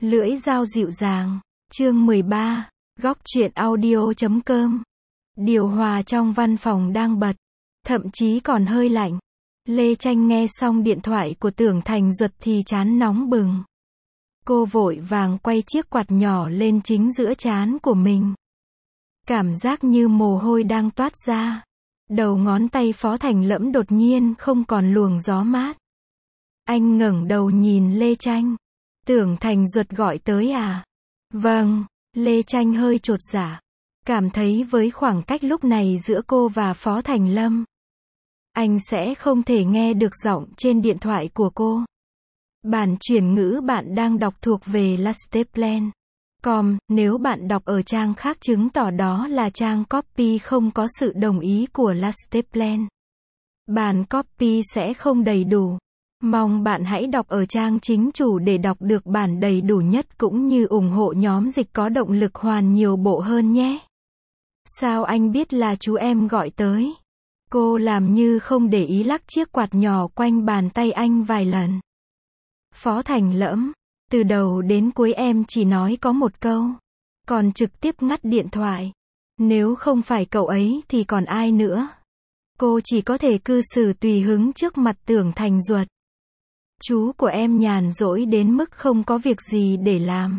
Lưỡi dao dịu dàng. Chương 13. Góc truyện audio.com. Điều hòa trong văn phòng đang bật, thậm chí còn hơi lạnh. Lê Tranh nghe xong điện thoại của Tưởng Thành Duật thì trán nóng bừng. Cô vội vàng quay chiếc quạt nhỏ lên chính giữa trán của mình. Cảm giác như mồ hôi đang toát ra. Đầu ngón tay Phó Thành Lẫm đột nhiên không còn luồng gió mát. Anh ngẩng đầu nhìn Lê Tranh. Tưởng Thành Duật gọi tới à? Vâng. Lê Tranh hơi chột dạ. Cảm thấy với khoảng cách lúc này giữa cô và Phó Thành Lâm, anh sẽ không thể nghe được giọng trên điện thoại của cô. Bản chuyển ngữ bạn đang đọc thuộc về lasteplan.com, nếu bạn đọc ở trang khác chứng tỏ đó là trang copy không có sự đồng ý của Lasteplan. Bản copy sẽ không đầy đủ. Mong bạn hãy đọc ở trang chính chủ để đọc được bản đầy đủ nhất cũng như ủng hộ nhóm dịch có động lực hoàn nhiều bộ hơn nhé. Sao anh biết là chú em gọi tới? Cô làm như không để ý lắc chiếc quạt nhỏ quanh bàn tay anh vài lần. Phó Thành Lẫm, từ đầu đến cuối em chỉ nói có một câu, còn trực tiếp ngắt điện thoại. Nếu không phải cậu ấy thì còn ai nữa? Cô chỉ có thể cư xử tùy hứng trước mặt Tưởng Thành Duật. Chú của em nhàn rỗi đến mức không có việc gì để làm.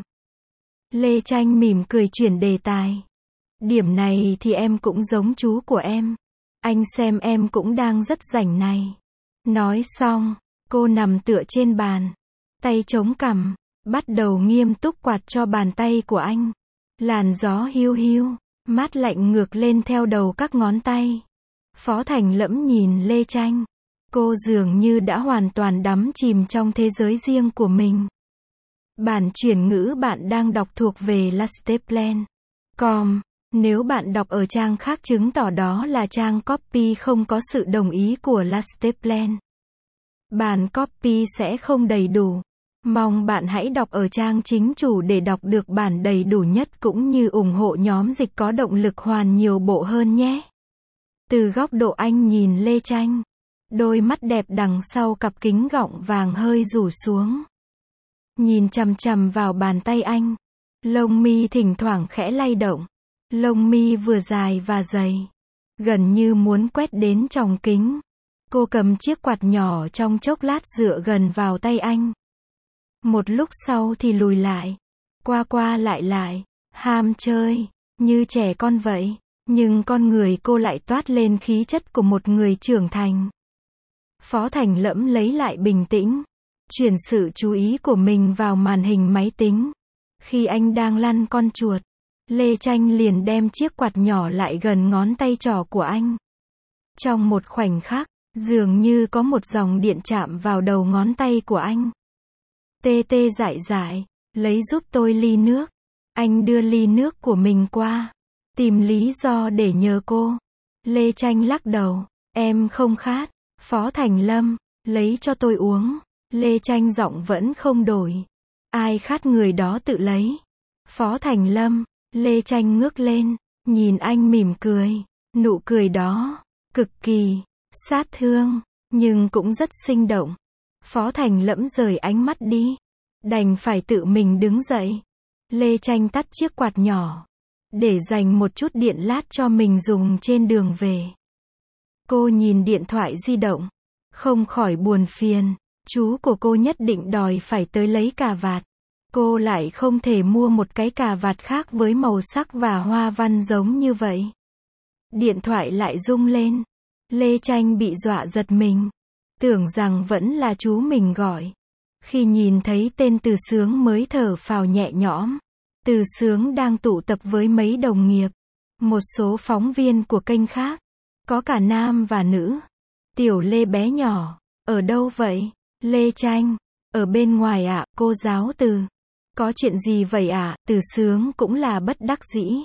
Lê Tranh mỉm cười chuyển đề tài. Điểm này thì em cũng giống chú của em. Anh xem em cũng đang rất rảnh này. Nói xong, cô nằm tựa trên bàn, tay chống cằm, bắt đầu nghiêm túc quạt cho bàn tay của anh. Làn gió hiu hiu, mát lạnh ngược lên theo đầu các ngón tay. Phó Thành Lẫm nhìn Lê Tranh. Cô dường như đã hoàn toàn đắm chìm trong thế giới riêng của mình. Bản chuyển ngữ bạn đang đọc thuộc về lasteplan.com. Nếu bạn đọc ở trang khác chứng tỏ đó là trang copy không có sự đồng ý của Lasteplan. Bản copy sẽ không đầy đủ. Mong bạn hãy đọc ở trang chính chủ để đọc được bản đầy đủ nhất cũng như ủng hộ nhóm dịch có động lực hoàn nhiều bộ hơn nhé. Từ góc độ anh nhìn Lê Tranh, đôi mắt đẹp đằng sau cặp kính gọng vàng hơi rủ xuống. Nhìn chằm chằm vào bàn tay anh. Lông mi thỉnh thoảng khẽ lay động. Lông mi vừa dài và dày, gần như muốn quét đến tròng kính. Cô cầm chiếc quạt nhỏ trong chốc lát dựa gần vào tay anh. Một lúc sau thì lùi lại. Qua qua lại lại, ham chơi, như trẻ con vậy. Nhưng con người cô lại toát lên khí chất của một người trưởng thành. Phó Thành Lẫm lấy lại bình tĩnh, chuyển sự chú ý của mình vào màn hình máy tính. Khi anh đang lăn con chuột, Lê Tranh liền đem chiếc quạt nhỏ lại gần ngón tay trỏ của anh. Trong một khoảnh khắc, dường như có một dòng điện chạm vào đầu ngón tay của anh. Tê tê dại dại, lấy giúp tôi ly nước. Anh đưa ly nước của mình qua, tìm lý do để nhờ cô. Lê Tranh lắc đầu, em không khát. Phó Thành Lâm, lấy cho tôi uống. Lê Tranh giọng vẫn không đổi. Ai khát người đó tự lấy. Phó Thành Lâm, Lê Tranh ngước lên, nhìn anh mỉm cười. Nụ cười đó, cực kỳ sát thương, nhưng cũng rất sinh động. Phó Thành Lẫm rời ánh mắt đi, đành phải tự mình đứng dậy. Lê Tranh tắt chiếc quạt nhỏ, để dành một chút điện lát cho mình dùng trên đường về. Cô nhìn điện thoại di động, không khỏi buồn phiền. Chú của cô nhất định đòi phải tới lấy cà vạt. Cô lại không thể mua một cái cà vạt khác với màu sắc và hoa văn giống như vậy. Điện thoại lại rung lên. Lê Tranh bị dọa giật mình. Tưởng rằng vẫn là chú mình gọi. Khi nhìn thấy tên Từ Sướng mới thở phào nhẹ nhõm. Từ Sướng đang tụ tập với mấy đồng nghiệp. Một số phóng viên của kênh khác. Có cả nam và nữ. Tiểu Lê bé nhỏ, ở đâu vậy? Lê Tranh, ở bên ngoài ạ, cô giáo Từ. Có chuyện gì vậy ạ? Từ Sướng cũng là bất đắc dĩ.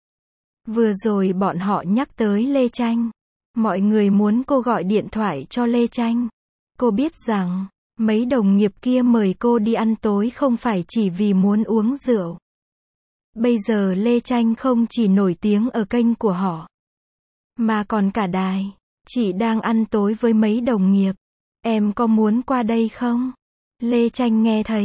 Vừa rồi bọn họ nhắc tới Lê Tranh. Mọi người muốn cô gọi điện thoại cho Lê Tranh. Cô biết rằng, mấy đồng nghiệp kia mời cô đi ăn tối không phải chỉ vì muốn uống rượu. Bây giờ Lê Tranh không chỉ nổi tiếng ở kênh của họ, mà còn cả đài. Chị đang ăn tối với mấy đồng nghiệp. Em có muốn qua đây không? Lê Tranh nghe thấy,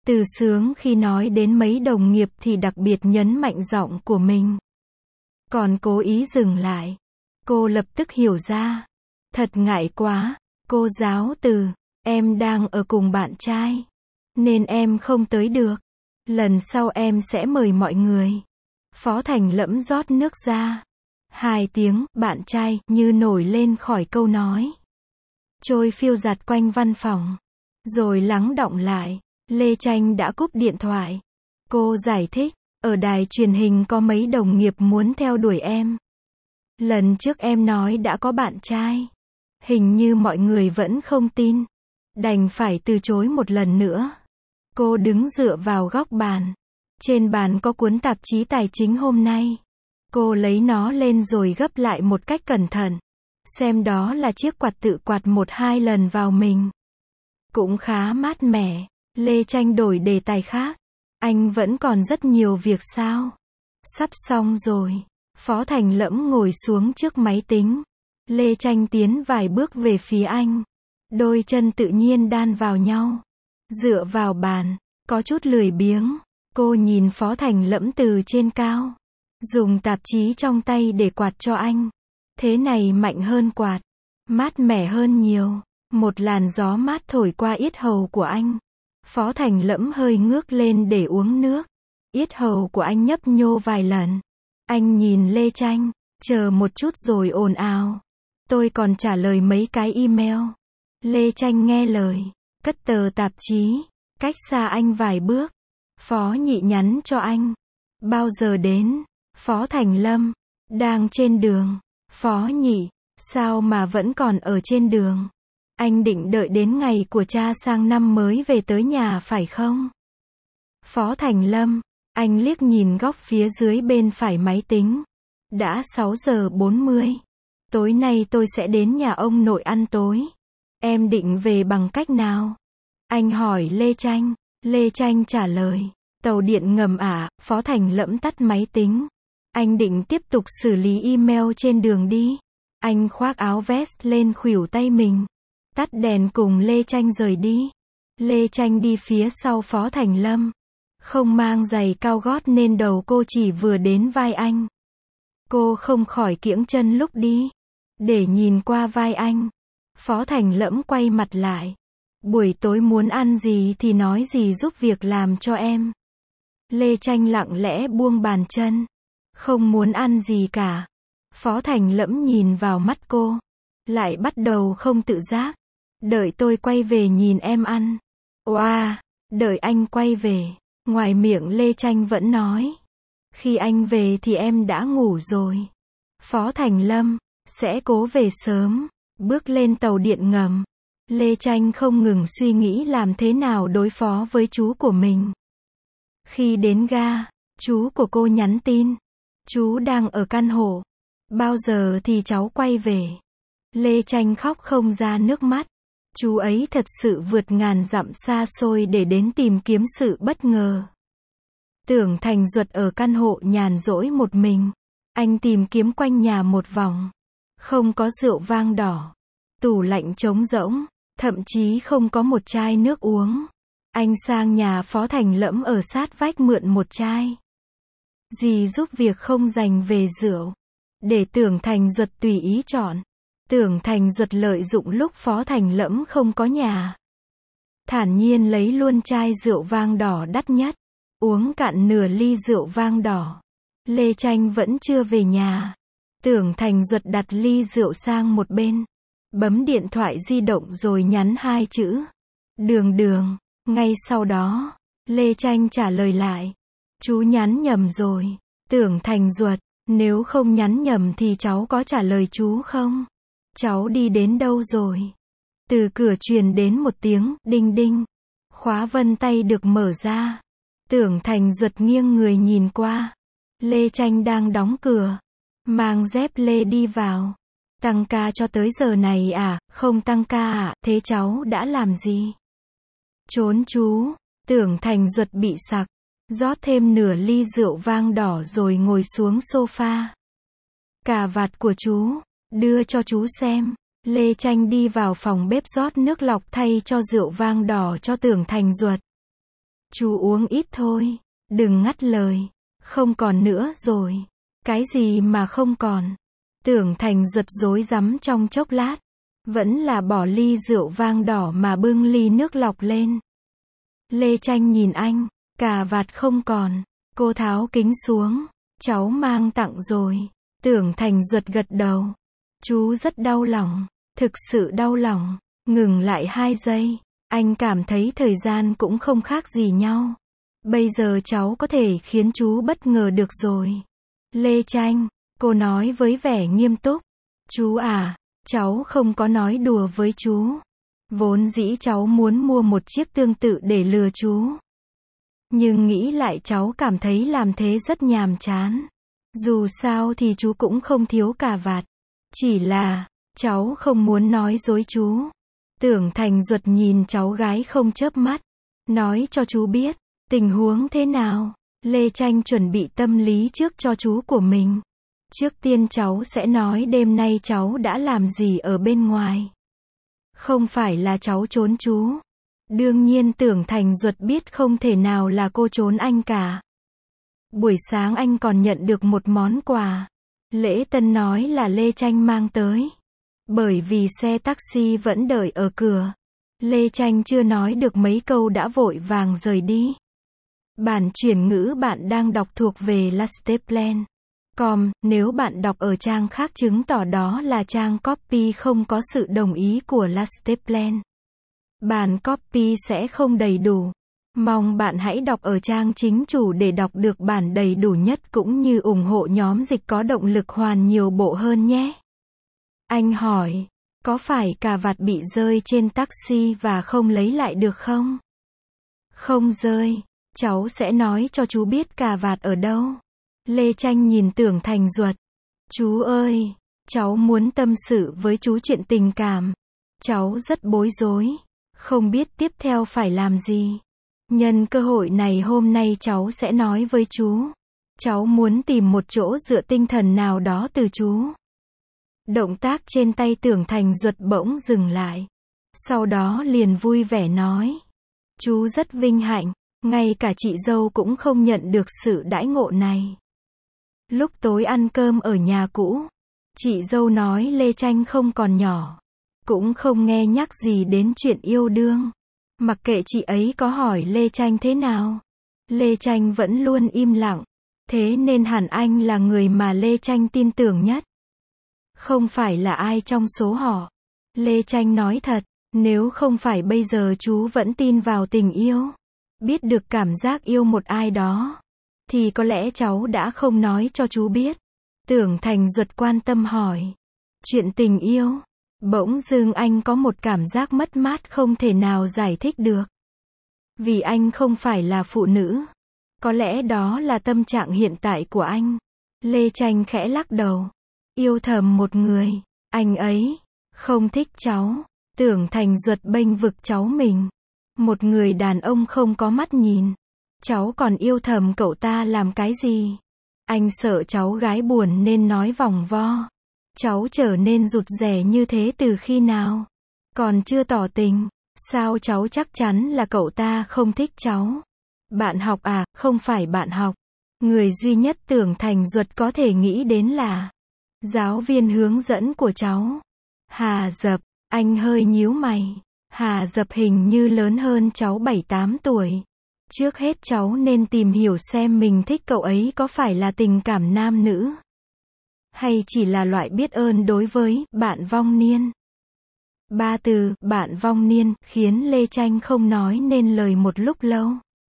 Từ Sướng khi nói đến mấy đồng nghiệp thì đặc biệt nhấn mạnh giọng của mình. Còn cố ý dừng lại. Cô lập tức hiểu ra. Thật ngại quá, cô giáo Từ, em đang ở cùng bạn trai. Nên em không tới được. Lần sau em sẽ mời mọi người. Phó Thành Lẫm rót nước ra. 2 tiếng, bạn trai, như nổi lên khỏi câu nói. Trôi phiêu giạt quanh văn phòng. Rồi lắng đọng lại. Lê Tranh đã cúp điện thoại. Cô giải thích, ở đài truyền hình có mấy đồng nghiệp muốn theo đuổi em. Lần trước em nói đã có bạn trai. Hình như mọi người vẫn không tin. Đành phải từ chối một lần nữa. Cô đứng dựa vào góc bàn. Trên bàn có cuốn tạp chí tài chính hôm nay. Cô lấy nó lên rồi gấp lại một cách cẩn thận. Xem đó là chiếc quạt tự quạt 1-2 lần vào mình. Cũng khá mát mẻ. Lê Tranh đổi đề tài khác. Anh vẫn còn rất nhiều việc sao? Sắp xong rồi. Phó Thành Lẫm ngồi xuống trước máy tính. Lê Tranh tiến vài bước về phía anh. Đôi chân tự nhiên đan vào nhau. Dựa vào bàn. Có chút lười biếng. Cô nhìn Phó Thành Lẫm từ trên cao. Dùng tạp chí trong tay để quạt cho anh. Thế này mạnh hơn quạt. Mát mẻ hơn nhiều. Một làn gió mát thổi qua yết hầu của anh. Phó Thành Lẫm hơi ngước lên để uống nước. Yết hầu của anh nhấp nhô vài lần. Anh nhìn Lê Tranh. Chờ một chút rồi ồn ào. Tôi còn trả lời mấy cái email. Lê Tranh nghe lời. Cất tờ tạp chí. Cách xa anh vài bước. Phó Nhị nhắn cho anh. Bao giờ đến? Phó Thành Lâm. Đang trên đường. Phó Nhị. Sao mà vẫn còn ở trên đường? Anh định đợi đến ngày của cha sang năm mới về tới nhà phải không? Phó Thành Lâm. Anh liếc nhìn góc phía dưới bên phải máy tính. Đã 6:40. Tối nay tôi sẽ đến nhà ông nội ăn tối. Em định về bằng cách nào? Anh hỏi Lê Tranh. Lê Tranh trả lời. Tàu điện ngầm à? Phó Thành Lẫm tắt máy tính. Anh định tiếp tục xử lý email trên đường đi. Anh khoác áo vest lên khuỷu tay mình. Tắt đèn cùng Lê Tranh rời đi. Lê Tranh đi phía sau Phó Thành Lâm. Không mang giày cao gót nên đầu cô chỉ vừa đến vai anh. Cô không khỏi kiễng chân lúc đi. Để nhìn qua vai anh. Phó Thành Lẫm quay mặt lại. Buổi tối muốn ăn gì thì nói gì giúp việc làm cho em. Lê Tranh lặng lẽ buông bàn chân. Không muốn ăn gì cả. Phó Thành Lẫm nhìn vào mắt cô. Lại bắt đầu không tự giác. Đợi tôi quay về nhìn em ăn. Oa, đợi anh quay về. Ngoài miệng Lê Tranh vẫn nói. Khi anh về thì em đã ngủ rồi. Phó Thành Lâm. Sẽ cố về sớm. Bước lên tàu điện ngầm. Lê Tranh không ngừng suy nghĩ làm thế nào đối phó với chú của mình. Khi đến ga, chú của cô nhắn tin. Chú đang ở căn hộ. Bao giờ thì cháu quay về? Lê Tranh khóc không ra nước mắt. Chú ấy thật sự vượt ngàn dặm xa xôi để đến tìm kiếm sự bất ngờ. Tưởng Thành Duật ở căn hộ nhàn rỗi một mình. Anh tìm kiếm quanh nhà một vòng. Không có rượu vang đỏ. Tủ lạnh trống rỗng. Thậm chí không có một chai nước uống. Anh sang nhà Phó Thành Lẫm ở sát vách mượn một chai. Dì giúp việc không dành về rượu. Để Tưởng Thành Duật tùy ý chọn. Tưởng Thành Duật lợi dụng lúc Phó Thành Lẫm không có nhà. Thản nhiên lấy luôn chai rượu vang đỏ đắt nhất. Uống cạn nửa ly rượu vang đỏ. Lê Tranh vẫn chưa về nhà. Tưởng Thành Duật đặt ly rượu sang một bên. Bấm điện thoại di động rồi nhắn 2 chữ. Đường đường. Ngay sau đó, Lê Tranh trả lời lại. Chú nhắn nhầm rồi. Tưởng Thành Duật. Nếu không nhắn nhầm thì cháu có trả lời chú không? Cháu đi đến đâu rồi? Từ cửa truyền đến một tiếng đinh đinh. Khóa vân tay được mở ra. Tưởng Thành Duật nghiêng người nhìn qua. Lê Tranh đang đóng cửa. Mang dép lê đi vào. Tăng ca cho tới giờ này à? Không tăng ca à? Thế cháu đã làm gì? Trốn chú. Tưởng Thành Duật bị sặc. Rót thêm nửa ly rượu vang đỏ rồi ngồi xuống sofa. Cà vạt của chú. Đưa cho chú xem. Lê Tranh đi vào phòng bếp rót nước lọc thay cho rượu vang đỏ cho Tưởng Thành Duật. Chú uống ít thôi, đừng ngắt lời. Không còn nữa rồi. Cái gì mà không còn? Tưởng Thành Duật rối rắm trong chốc lát. Vẫn là bỏ ly rượu vang đỏ mà bưng ly nước lọc lên. Lê Tranh nhìn anh, cà vạt không còn. Cô tháo kính xuống. Cháu mang tặng rồi. Tưởng Thành Duật gật đầu. Chú rất đau lòng. Thực sự đau lòng. Ngừng lại 2 giây. Anh cảm thấy thời gian cũng không khác gì nhau. Bây giờ cháu có thể khiến chú bất ngờ được rồi. Lê Tranh, cô nói với vẻ nghiêm túc. Chú à, cháu không có nói đùa với chú. Vốn dĩ cháu muốn mua một chiếc tương tự để lừa chú. Nhưng nghĩ lại cháu cảm thấy làm thế rất nhàm chán. Dù sao thì chú cũng không thiếu cà vạt. Chỉ là, cháu không muốn nói dối chú. Tưởng Thành Duật nhìn cháu gái không chớp mắt. Nói cho chú biết, tình huống thế nào. Lê Tranh chuẩn bị tâm lý trước cho chú của mình. Trước tiên cháu sẽ nói đêm nay cháu đã làm gì ở bên ngoài. Không phải là cháu trốn chú. Đương nhiên Tưởng Thành Duật biết không thể nào là cô trốn anh cả. Buổi sáng anh còn nhận được một món quà. Lễ tân nói là Lê Tranh mang tới. Bởi vì xe taxi vẫn đợi ở cửa. Lê Tranh chưa nói được mấy câu đã vội vàng rời đi. Bản chuyển ngữ bạn đang đọc thuộc về Lasteplan.com, nếu bạn đọc ở trang khác chứng tỏ đó là trang copy không có sự đồng ý của Lasteplan. Bản copy sẽ không đầy đủ. Mong bạn hãy đọc ở trang chính chủ để đọc được bản đầy đủ nhất cũng như ủng hộ nhóm dịch có động lực hoàn nhiều bộ hơn nhé. Anh hỏi, có phải cà vạt bị rơi trên taxi và không lấy lại được không? Không rơi. Cháu sẽ nói cho chú biết cà vạt ở đâu. Lê Tranh nhìn Tưởng Thành Duật. Chú ơi, cháu muốn tâm sự với chú chuyện tình cảm. Cháu rất bối rối. Không biết tiếp theo phải làm gì. Nhân cơ hội này hôm nay cháu sẽ nói với chú. Cháu muốn tìm một chỗ dựa tinh thần nào đó từ chú. Động tác trên tay Tưởng Thành Duật bỗng dừng lại. Sau đó liền vui vẻ nói. Chú rất vinh hạnh. Ngay cả chị dâu cũng không nhận được sự đãi ngộ này. Lúc tối ăn cơm ở nhà cũ, chị dâu nói Lê Tranh không còn nhỏ. Cũng không nghe nhắc gì đến chuyện yêu đương. Mặc kệ chị ấy có hỏi Lê Tranh thế nào. Lê Tranh vẫn luôn im lặng. Thế nên hẳn anh là người mà Lê Tranh tin tưởng nhất. Không phải là ai trong số họ. Lê Tranh nói thật, nếu không phải bây giờ chú vẫn tin vào tình yêu. Biết được cảm giác yêu một ai đó. Thì có lẽ cháu đã không nói cho chú biết. Tưởng Thành Duật quan tâm hỏi. Chuyện tình yêu. Bỗng dưng anh có một cảm giác mất mát không thể nào giải thích được. Vì anh không phải là phụ nữ. Có lẽ đó là tâm trạng hiện tại của anh. Lê Tranh khẽ lắc đầu. Yêu thầm một người. Anh ấy không thích cháu. Tưởng Thành Duật bênh vực cháu mình. Một người đàn ông không có mắt nhìn. Cháu còn yêu thầm cậu ta làm cái gì? Anh sợ cháu gái buồn nên nói vòng vo. Cháu trở nên rụt rè như thế từ khi nào? Còn chưa tỏ tình. Sao cháu chắc chắn là cậu ta không thích cháu? Bạn học à, không phải bạn học. Người duy nhất Tưởng Thành Duật có thể nghĩ đến là giáo viên hướng dẫn của cháu. Hà Dập, anh hơi nhíu mày. Hà Dập hình như lớn hơn cháu 7-8 tuổi. Trước hết cháu nên tìm hiểu xem mình thích cậu ấy có phải là tình cảm nam nữ. Hay chỉ là loại biết ơn đối với bạn vong niên. 3 từ bạn vong niên khiến Lê Tranh không nói nên lời một lúc lâu.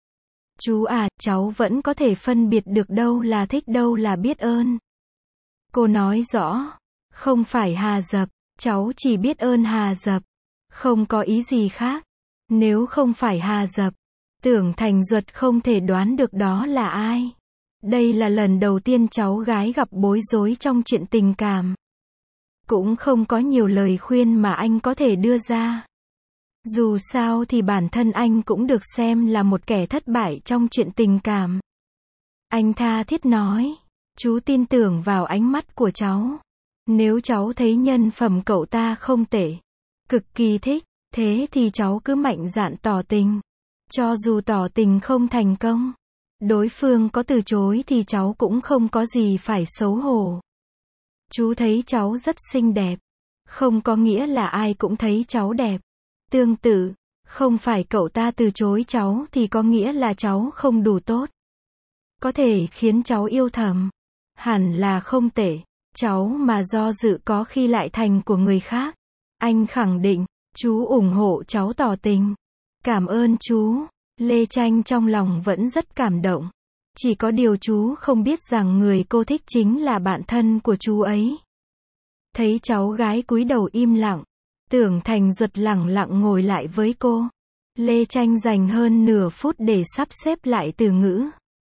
Chú à, cháu vẫn có thể phân biệt được đâu là thích đâu là biết ơn. Cô nói rõ. Không phải Hà Dập. Cháu chỉ biết ơn Hà Dập. Không có ý gì khác. Nếu không phải Hà Dập, Tưởng Thành Duật không thể đoán được đó là ai. Đây là lần đầu tiên cháu gái gặp bối rối trong chuyện tình cảm. Cũng không có nhiều lời khuyên mà anh có thể đưa ra. Dù sao thì bản thân anh cũng được xem là một kẻ thất bại trong chuyện tình cảm. Anh tha thiết nói, chú tin tưởng vào ánh mắt của cháu. Nếu cháu thấy nhân phẩm cậu ta không tệ, cực kỳ thích, thế thì cháu cứ mạnh dạn tỏ tình. Cho dù tỏ tình không thành công, đối phương có từ chối thì cháu cũng không có gì phải xấu hổ. Chú thấy cháu rất xinh đẹp. Không có nghĩa là ai cũng thấy cháu đẹp. Tương tự, không phải cậu ta từ chối cháu thì có nghĩa là cháu không đủ tốt. Có thể khiến cháu yêu thầm. Hẳn là không tệ. Cháu mà do dự có khi lại thành của người khác. Anh khẳng định, chú ủng hộ cháu tỏ tình. Cảm ơn chú. Lê Tranh trong lòng vẫn rất cảm động. Chỉ có điều chú không biết rằng người cô thích chính là bạn thân của chú ấy. Thấy cháu gái cúi đầu im lặng, Tưởng Thành Duật lẳng lặng ngồi lại với cô. Lê Tranh dành hơn nửa phút để sắp xếp lại từ ngữ.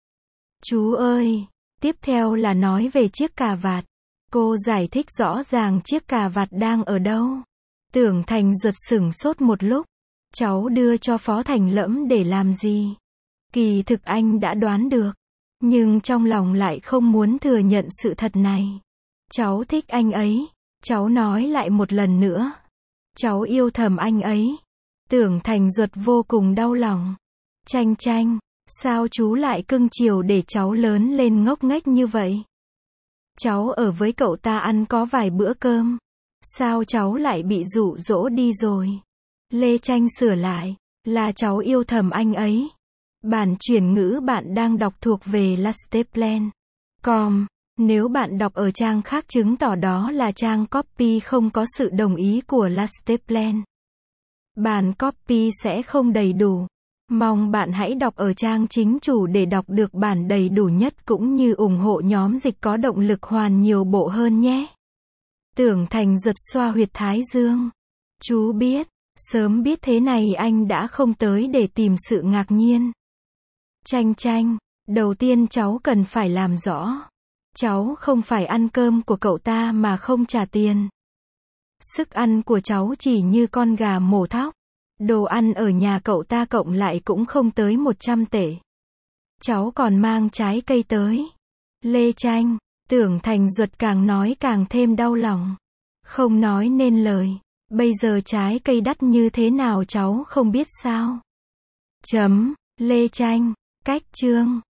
Chú ơi, tiếp theo là nói về chiếc cà vạt. Cô giải thích rõ ràng chiếc cà vạt đang ở đâu. Tưởng Thành Duật sửng sốt một lúc. Cháu đưa cho Phó Thành Lẫm để làm gì? Kỳ thực anh đã đoán được. Nhưng trong lòng lại không muốn thừa nhận sự thật này. Cháu thích anh ấy. Cháu nói lại một lần nữa. Cháu yêu thầm anh ấy. Tưởng Thành Duật vô cùng đau lòng. Tranh Tranh, sao chú lại cưng chiều để cháu lớn lên ngốc nghếch như vậy? Cháu ở với cậu ta ăn có vài bữa cơm. Sao cháu lại bị dụ dỗ đi rồi? Lê Tranh sửa lại, là cháu yêu thầm anh ấy. Bản chuyển ngữ bạn đang đọc thuộc về lasteplan.com. Nếu bạn đọc ở trang khác chứng tỏ đó là trang copy không có sự đồng ý của Lasteplan. Bản copy sẽ không đầy đủ. Mong bạn hãy đọc ở trang chính chủ để đọc được bản đầy đủ nhất cũng như ủng hộ nhóm dịch có động lực hoàn nhiều bộ hơn nhé. Tưởng Thành Duật xoa huyệt thái dương. Chú biết, sớm biết thế này anh đã không tới để tìm sự ngạc nhiên. Tranh Tranh, đầu tiên cháu cần phải làm rõ. Cháu không phải ăn cơm của cậu ta mà không trả tiền. Sức ăn của cháu chỉ như con gà mổ thóc. Đồ ăn ở nhà cậu ta cộng lại cũng không tới 100 tệ. Cháu còn mang trái cây tới. Lê Tranh, Tưởng Thành Duật càng nói càng thêm đau lòng. Không nói nên lời. Bây giờ trái cây đắt như thế nào cháu không biết sao? Lê Tranh, cách chương.